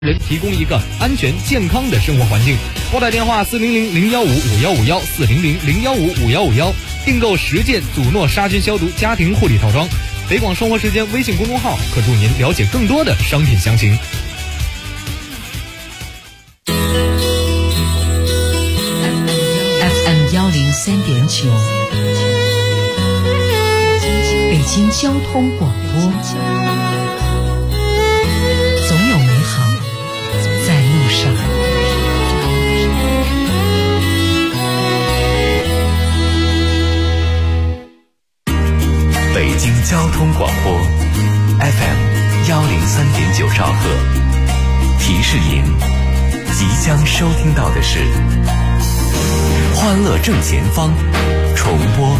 人提供一个安全健康的生活环境。拨打电话400-015-5151，400-015-5151，订购10件祖诺杀菌消毒家庭护理套装。北广生活时间微信公众号可助您了解更多的商品详情。 FM 103.9，北京交通广播，总有美好在路上。 北京交通广播 FM 103.9兆赫，提示您即将收听到的是欢乐正前方重播。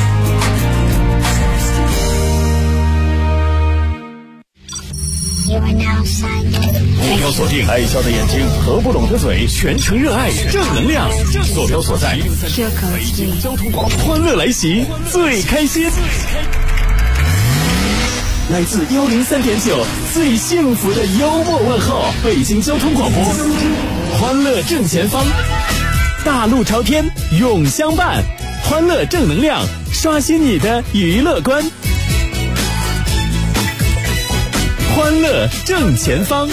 目标锁定爱笑的眼睛和不懂的嘴，全程热爱正能量。坐标所在北京交通广播，欢乐来袭，最开心。来自103.9最幸福的幽默问候，北京交通广播，欢乐正前方，大路朝天永相伴，欢乐正能量，刷新你的娱乐观。欢乐正前方，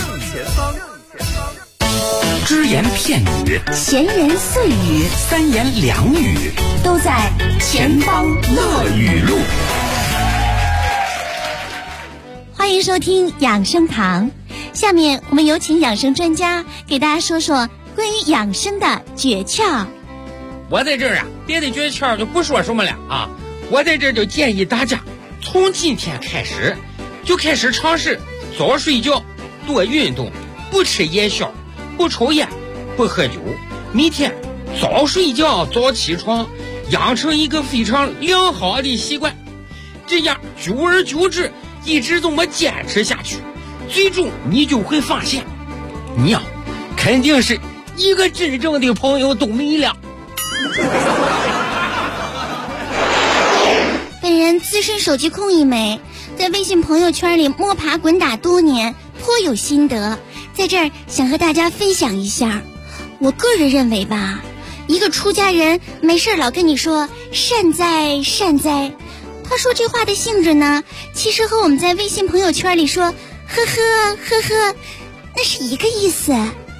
只言片语， 闲言碎语， 三言两语， 都在前方乐语录。欢迎收听养生堂，下面我们有请养生专家给大家说说关于养生的诀窍。 我在这儿啊，别的诀窍就不说什么了啊，我在这儿就建议大家从今天开始就开始尝试早睡觉，多运动，不吃夜宵，不抽烟，不喝酒，每天早睡觉早起床，养成一个非常良好的习惯，这样久而久之一直这么坚持下去，最终你就会发现你呀肯定是一个真正的朋友都没了。 本人资深手机控一枚，在微信朋友圈里摸爬滚打多年，颇有心得，在这儿想和大家分享一下。我个人认为吧，一个出家人没事老跟你说善哉善哉，他说这话的性质呢，其实和我们在微信朋友圈里说呵呵呵呵那是一个意思。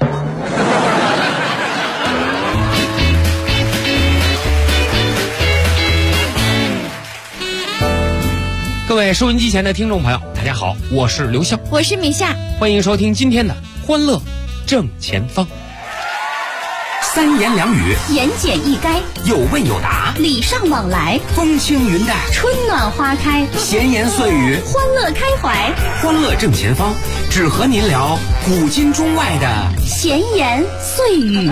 各位收音机前的听众朋友，大家好，我是刘笑， 我是米夏， 欢迎收听今天的欢乐正前方。 三言两语， 言简意赅， 有问有答， 礼尚往来， 风轻云淡， 春暖花开， 闲言碎语， 欢乐开怀。 欢乐正前方，只和您聊古今中外的闲言碎语。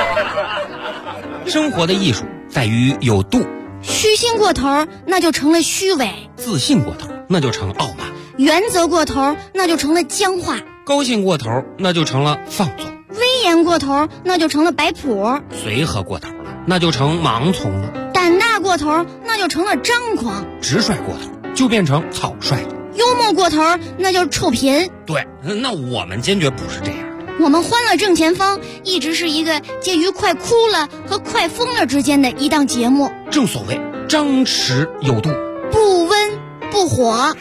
生活的艺术在于有度， 虚心过头那就成了虚伪， 自信过头那就成傲慢， 原则过头那就成了僵化， 高兴过头那就成了放纵， 威严过头那就成了摆谱， 随和过头了那就成盲从了， 胆大过头那就成了张狂， 直率过头就变成草率， 幽默过头那就是臭贫。 对，那我们坚决不是这样的。 我们欢乐正前方一直是一个介于快哭了和快疯了之间的一档节目， 正所谓张弛有度， 不温不火，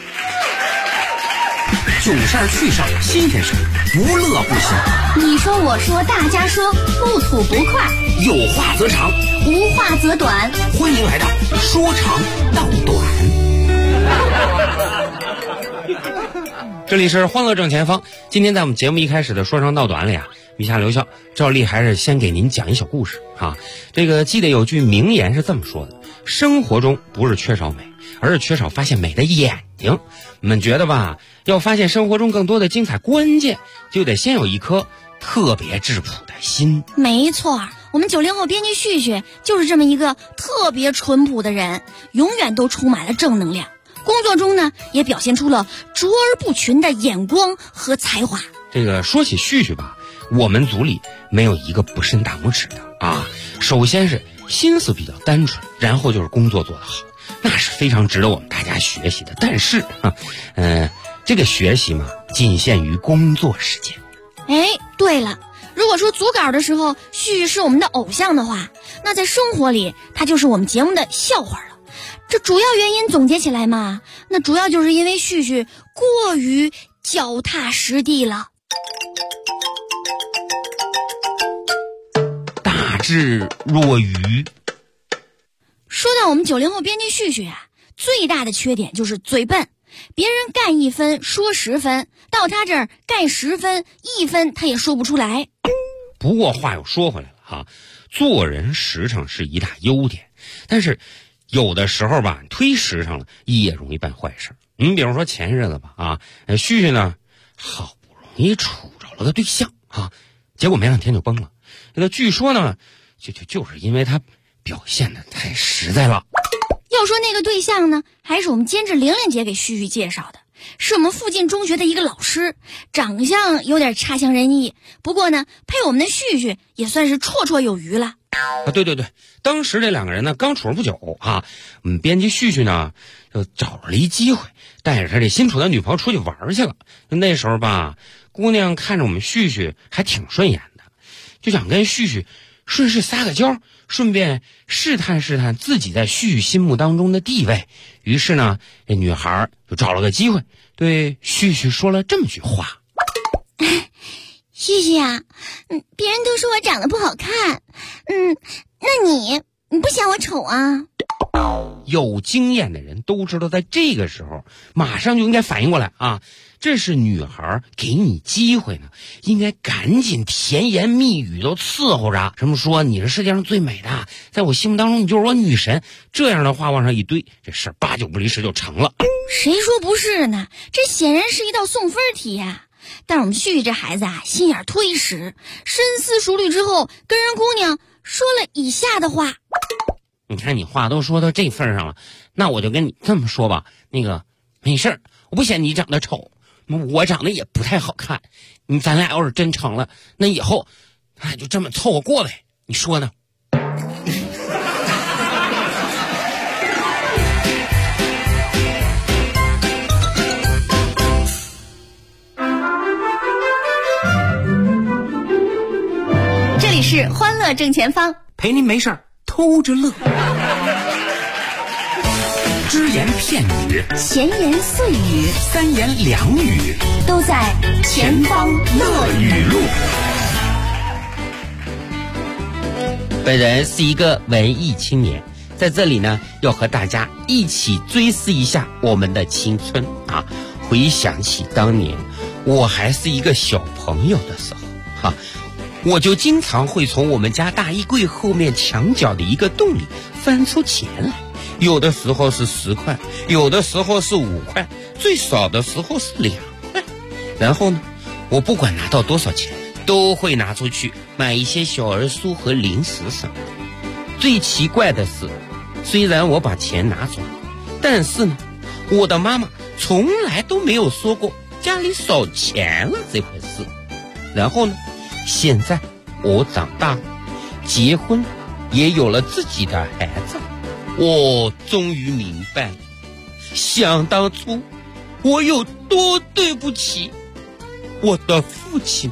囧事儿趣事儿新鲜事儿，不乐不行。 你说我说大家说，不吐不快， 有话则长， 无话则短。 欢迎来到说长道短。 这里是欢乐正前方，今天在我们节目一开始的说长道短里啊，米夏留校照例还是先给您讲一小故事啊。这个记得有句名言是这么说的：生活中不是缺少美，而是缺少发现美的眼睛。你们觉得吧，要发现生活中更多的精彩，关键就得先有一颗特别质朴的心。 没错，我们90后编辑旭旭就是这么一个特别淳朴的人，永远都充满了正能量，工作中呢也表现出了卓而不群的眼光和才华。 这个说起旭旭吧，我们组里没有一个不伸大拇指的啊。首先是心思比较单纯，然后就是工作做得好，那是非常值得我们大家学习的。但是这个学习嘛，仅限于工作时间。 哎，对了，如果说组稿的时候旭旭是我们的偶像的话，那在生活里他就是我们节目的笑话了。这主要原因总结起来嘛，那主要就是因为旭旭过于脚踏实地了。 大智若愚。 说到我们90后编辑旭旭啊，最大的缺点就是嘴笨，别人干1分说10分，到他这儿干10分1分他也说不出来。 不过话又说回来了哈，做人实诚是一大优点，但是有的时候吧，忒实诚了也容易办坏事。你比如说前日子吧啊，旭旭呢好不容易处着了个对象啊，结果没2天就崩了。那据说呢，就是因为他表现得太实在了。 要说那个对象呢，还是我们监制玲玲姐给旭旭介绍的，是我们附近中学的一个老师，长相有点差强人意，不过呢，配我们的旭旭也算是绰绰有余了。 啊，对，当时这2个人呢刚处了不久啊，我们编辑旭旭呢就找了一机会，带着他这新处的女朋友出去玩去了。那时候吧，姑娘看着我们旭旭还挺顺眼的，就想跟旭旭顺势撒个娇，顺便试探自己在旭旭心目当中的地位。于是呢，这女孩就找了个机会对旭旭说了这么句话： 旭旭啊，别人都说我长得不好看，那你不嫌我丑啊？ 有经验的人都知道，在这个时候马上就应该反应过来啊，这是女孩给你机会呢，应该赶紧甜言蜜语都伺候着，什么说你是世界上最美的，在我心目当中你就是我女神，这样的话往上一堆，这事8九不离10就成了。 谁说不是呢？这显然是一道送分题呀。但是我们旭旭这孩子啊，心眼忒实，深思熟虑之后跟人姑娘说了以下的话。 你看你话都说到这份上了，那我就跟你这么说吧，那个没事儿，我不嫌你长得丑，我长得也不太好看，咱俩要是真成了，那以后咱俩就这么凑合过呗，你说呢？ 这里是欢乐正前方， 陪您没事儿偷着乐。只言片语， 闲言碎语， 三言两语， 都在前方乐语录。 本人是一个文艺青年，在这里呢，要和大家一起追思一下我们的青春啊！回想起当年我还是一个小朋友的时候哈，我就经常会从我们家大衣柜后面墙角的一个洞里翻出钱来，有的时候是10块，有的时候是5块，最少的时候是2块。然后呢，我不管拿到多少钱，都会拿出去买一些小儿书和零食什么的。最奇怪的是，虽然我把钱拿走了，但是呢，我的妈妈从来都没有说过家里少钱了这回事。然后呢，现在我长大了，结婚也有了自己的孩子，我终于明白了，想当初我有多对不起我的父亲。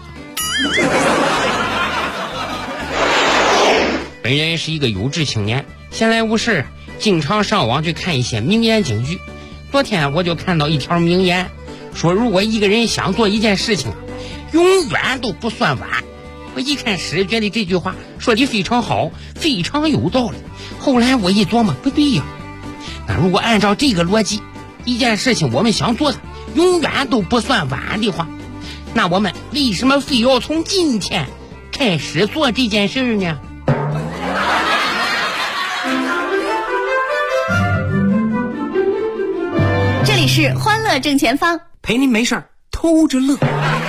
本人是一个有志青年，闲来无事经常上网去看一些名言警句。昨天我就看到一条名言，说如果一个人想做一件事情，永远都不算晚。我一开始觉得这句话说的非常好，非常有道理。后来我一琢磨，不对呀，那如果按照这个逻辑，一件事情我们想做的永远都不算晚的话，那我们为什么非要从今天开始做这件事呢？ 这里是欢乐正前方， 陪您没事儿偷着乐。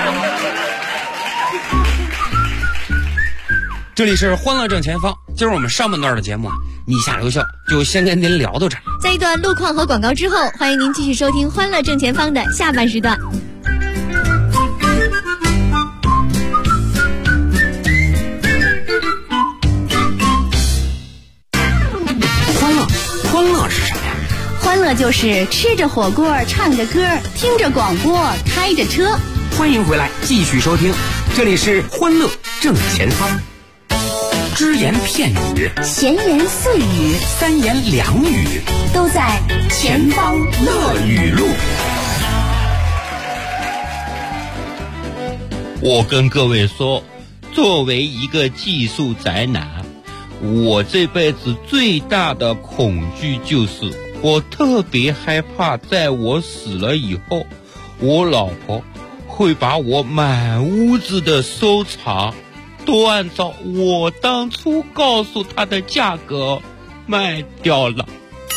这里是欢乐正前方，今儿我们上半段的节目啊，你下留校就先跟您聊到这儿。 在一段路况和广告之后，欢迎您继续收听欢乐正前方的下半时段。 欢乐是什么呀？ 欢乐就是吃着火锅，唱着歌，听着广播，开着车。 欢迎回来，继续收听这里是欢乐正前方，只言片语， 闲言碎语， 三言两语， 都在前方乐语录。 我跟各位说，作为一个技术宅男，我这辈子最大的恐惧就是我特别害怕在我死了以后，我老婆会把我满屋子的收藏都按照我当初告诉她的价格卖掉了。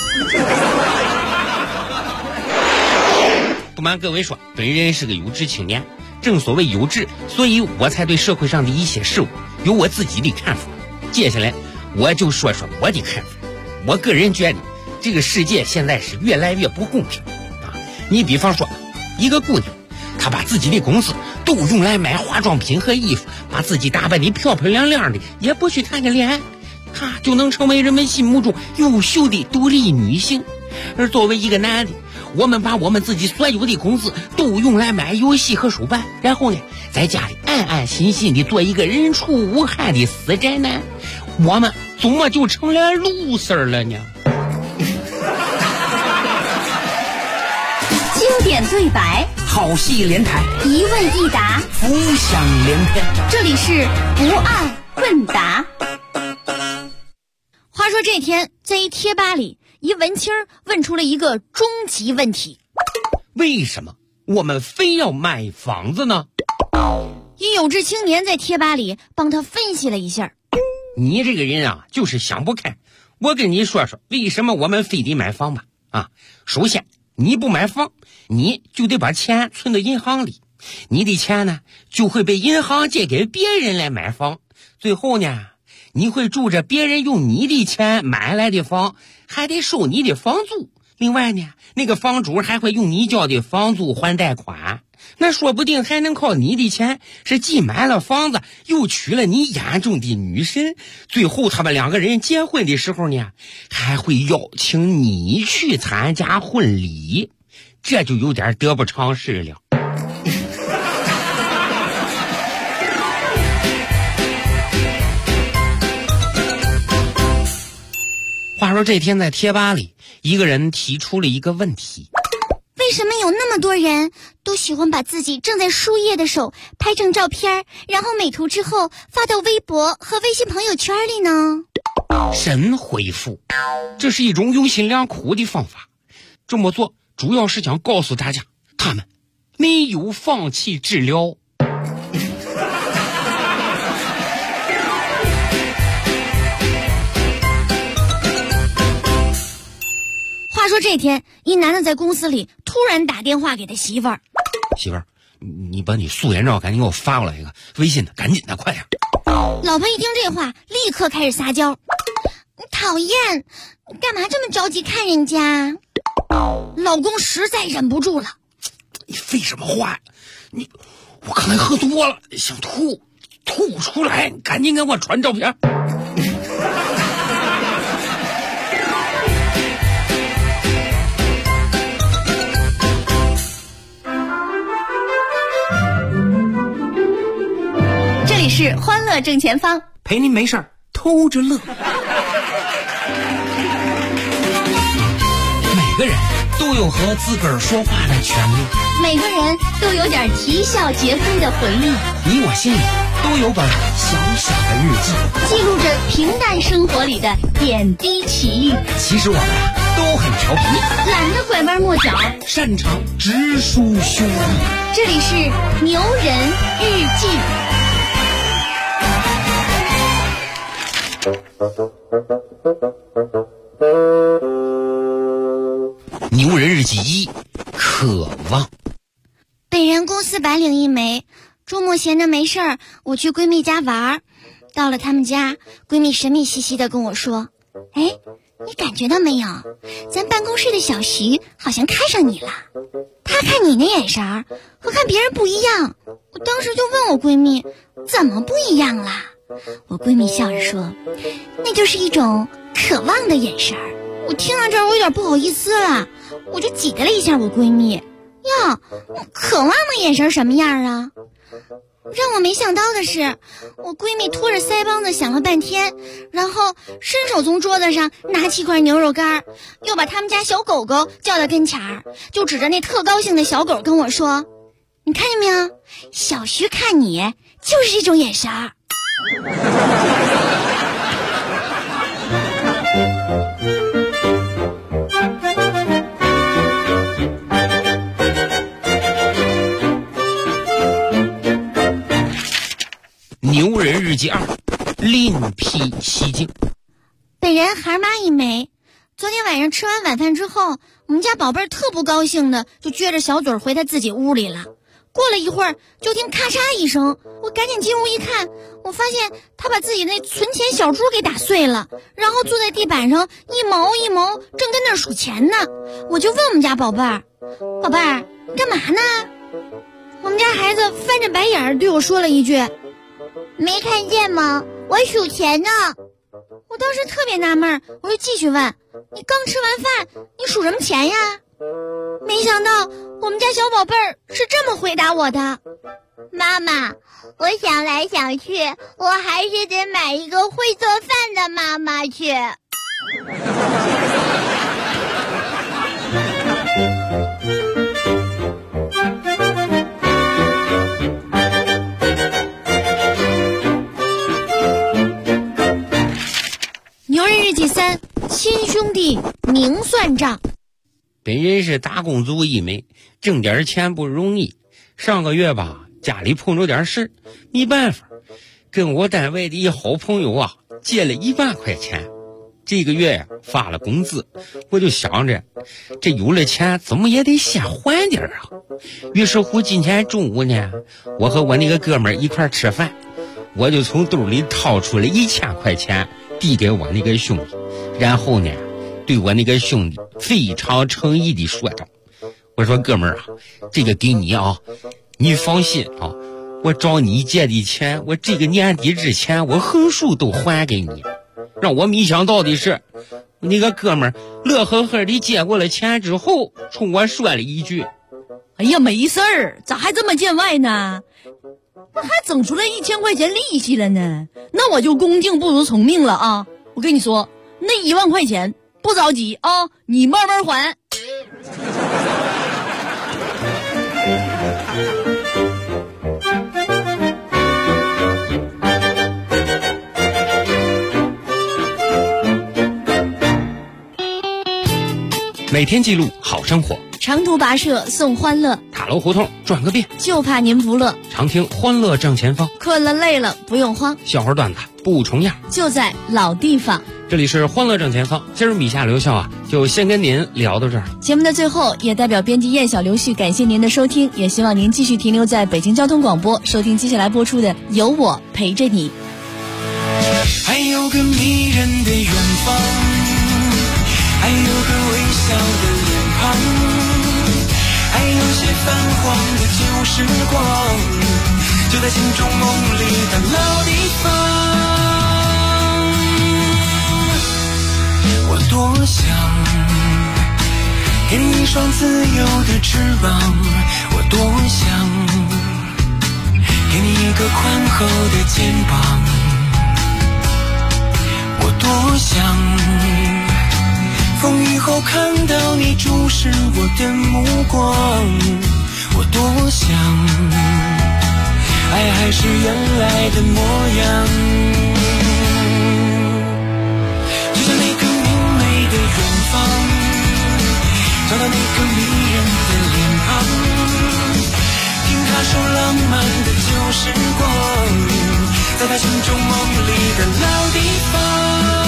不瞒各位说，本人是个有志青年，正所谓有志，所以我才对社会上的一些事物有我自己的看法。接下来我就说说我的看法。我个人觉得这个世界现在是越来越不公平啊！你比方说一个姑娘，她把自己的工资都用来买化妆品和衣服，把自己打扮得漂漂亮亮的，也不去谈个恋爱，她就能成为人们心目中优秀的独立女性。而作为一个男的，我们把我们自己所有的工资都用来买游戏和手办，然后呢，在家里安安心心的做一个人畜无害的死宅男，我们怎么就成了loser了呢？ 经典对白， 好戏连台， 一问一答， 浮想联翩。 这里是不二问答。话说这天，在一贴吧里，一文青问出了一个终极问题： 为什么我们非要买房子呢？ 一有志青年在贴吧里帮他分析了一下。 你这个人啊，就是想不开。我跟你说说为什么我们非得买房吧。首先你不买房，你就得把钱存到银行里，你的钱呢就会被银行借给别人来买房，最后呢你会住着别人用你的钱买来的房，还得收你的房租。另外呢，那个房主还会用你交的房租还贷款，那说不定还能靠你的钱是既买了房子又娶了你眼中的女神，最后他们两个人结婚的时候呢，还会邀请你去参加婚礼，这就有点得不偿失了。话说这天在贴吧里，一个人提出了一个问题： 为什么有那么多人都喜欢把自己正在输液的手拍成照片，然后美图之后发到微博和微信朋友圈里呢？ 神回复：这是一种用心良苦的方法，这么做主要是想告诉大家，他们没有放弃治疗。 话说这天，一男的在公司里突然打电话给他媳妇儿： 媳妇儿，你把你素颜照赶紧给我发过来一个，微信的，赶紧的，快点。 老婆一听这话，立刻开始撒娇：你讨厌，你干嘛这么着急看人家？老公实在忍不住了： 你废什么话呀？我刚才喝多了，想吐不出来，赶紧给我传照片。 这里是欢乐正前方， 陪您没事儿偷着乐。每个人都有和自个儿说话的权利， 每个人都有点啼笑皆非的回忆， 你我心里都有本小小的日记， 记录着平淡生活里的点滴奇遇。 其实我们都很调皮， 懒得拐弯抹角， 擅长直抒胸臆。 这里是牛人日记。 牛人日记1：渴望。 本人公司白领一枚，周末闲着没事儿，我去闺蜜家玩。到了他们家，闺蜜神秘兮兮地跟我说：哎，你感觉到没有，咱办公室的小徐好像看上你了，他看你那眼神儿和看别人不一样。我当时就问我闺蜜，怎么不一样啦？我闺蜜笑着说，那就是一种渴望的眼神儿。我听到这儿，我有点不好意思了，我就挤兑了一下我闺蜜。呀，渴望的眼神什么样啊？ 让我没想到的是，我闺蜜拖着腮帮子想了半天，然后伸手从桌子上拿起一块牛肉干，又把他们家小狗狗叫到跟前儿，就指着那特高兴的小狗跟我说：“你看见没有？小徐看你就是这种眼神儿。” 牛人日记2，另辟蹊径。 本人孩妈一枚。昨天晚上吃完晚饭之后，我们家宝贝儿特不高兴的就撅着小嘴回他自己屋里了。过了一会儿，就听咔嚓一声，我赶紧进屋一看，我发现他把自己那存钱小猪给打碎了，然后坐在地板上一毛一毛正跟那儿数钱呢。我就问我们家宝贝儿：“宝贝儿，干嘛呢？”我们家孩子翻着白眼儿对我说了一句：“没看见吗？我数钱呢。”我当时特别纳闷，我就继续问：“你刚吃完饭，你数什么钱呀？”没想到我们家小宝贝儿是这么回答我的：“妈妈，我想来想去，我还是得买一个会做饭的妈妈去。”牛人日记3，亲兄弟明算账。 本人是打工族一枚，挣点钱不容易。上个月吧，家里碰着点事，没办法，跟我单位的一好朋友啊借了1万块钱。这个月呀发了工资，我就想着这有了钱怎么也得先还点啊。于是乎今天中午呢，我和我那个哥们儿一块吃饭，我就从兜里掏出了1000块钱递给我那个兄弟，然后呢对我那个兄弟非常诚意地说道：“我说哥们儿啊，这个给你啊，你放心啊，我找你借的钱，我这个年底之前我横竖都还给你。”让我没想到的是，那个哥们儿乐呵呵地接过了钱之后，冲我说了一句：“ 哎呀，没事儿，咋还这么见外呢？那还整出来1000块钱利息了呢？那我就恭敬不如从命了啊！我跟你说，那1万块钱不着急啊，你慢慢还。” 每天记录好生活， 长途跋涉送欢乐， 塔楼胡同转个遍， 就怕您不乐。 常听欢乐正前方， 困了累了不用慌， 笑话段子不重样， 就在老地方。 这里是欢乐正前方，今儿米夏留校啊，就先跟您聊到这儿。 节目的最后，也代表编辑燕小刘旭感谢您的收听，也希望您继续停留在北京交通广播，收听接下来播出的《有我陪着你》。 还有个迷人的远方，还有个微笑的脸庞，还有些泛黄的旧时光，就在心中梦里的老地方。我多想给你一双自由的翅膀，我多想给你一个宽厚的肩膀，我多想风雨后看到你注视我的目光，我多想爱还是原来的模样，就像那个明媚的远方，找到那个迷人的脸庞，听他说浪漫的旧时光，在他心中梦里的老地方。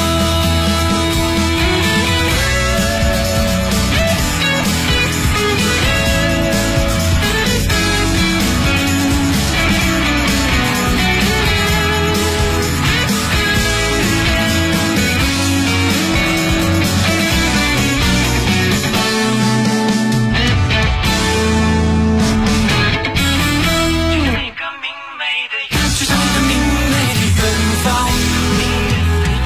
就像一个明媚的远方，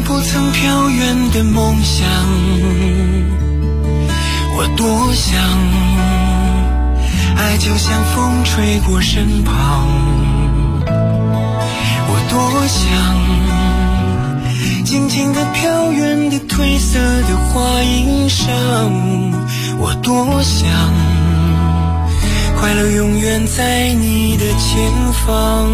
不曾飘远的梦想，我多想爱就像风吹过身旁，我多想静静地飘远的褪色的花衣裳，我多想快乐永远在你的前方。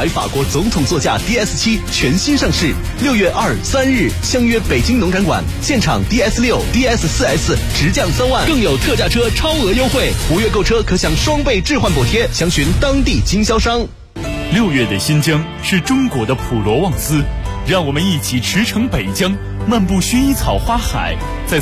台法国总统座驾 DS7 全新上市，6月2、3日相约北京农展馆，现场 DS6、DS4S 直降3万，更有特价车超额优惠，5月购车可享双倍置换补贴，详询当地经销商。 6月的新疆是中国的普罗旺斯，让我们一起驰骋北疆，漫步薰衣草花海，在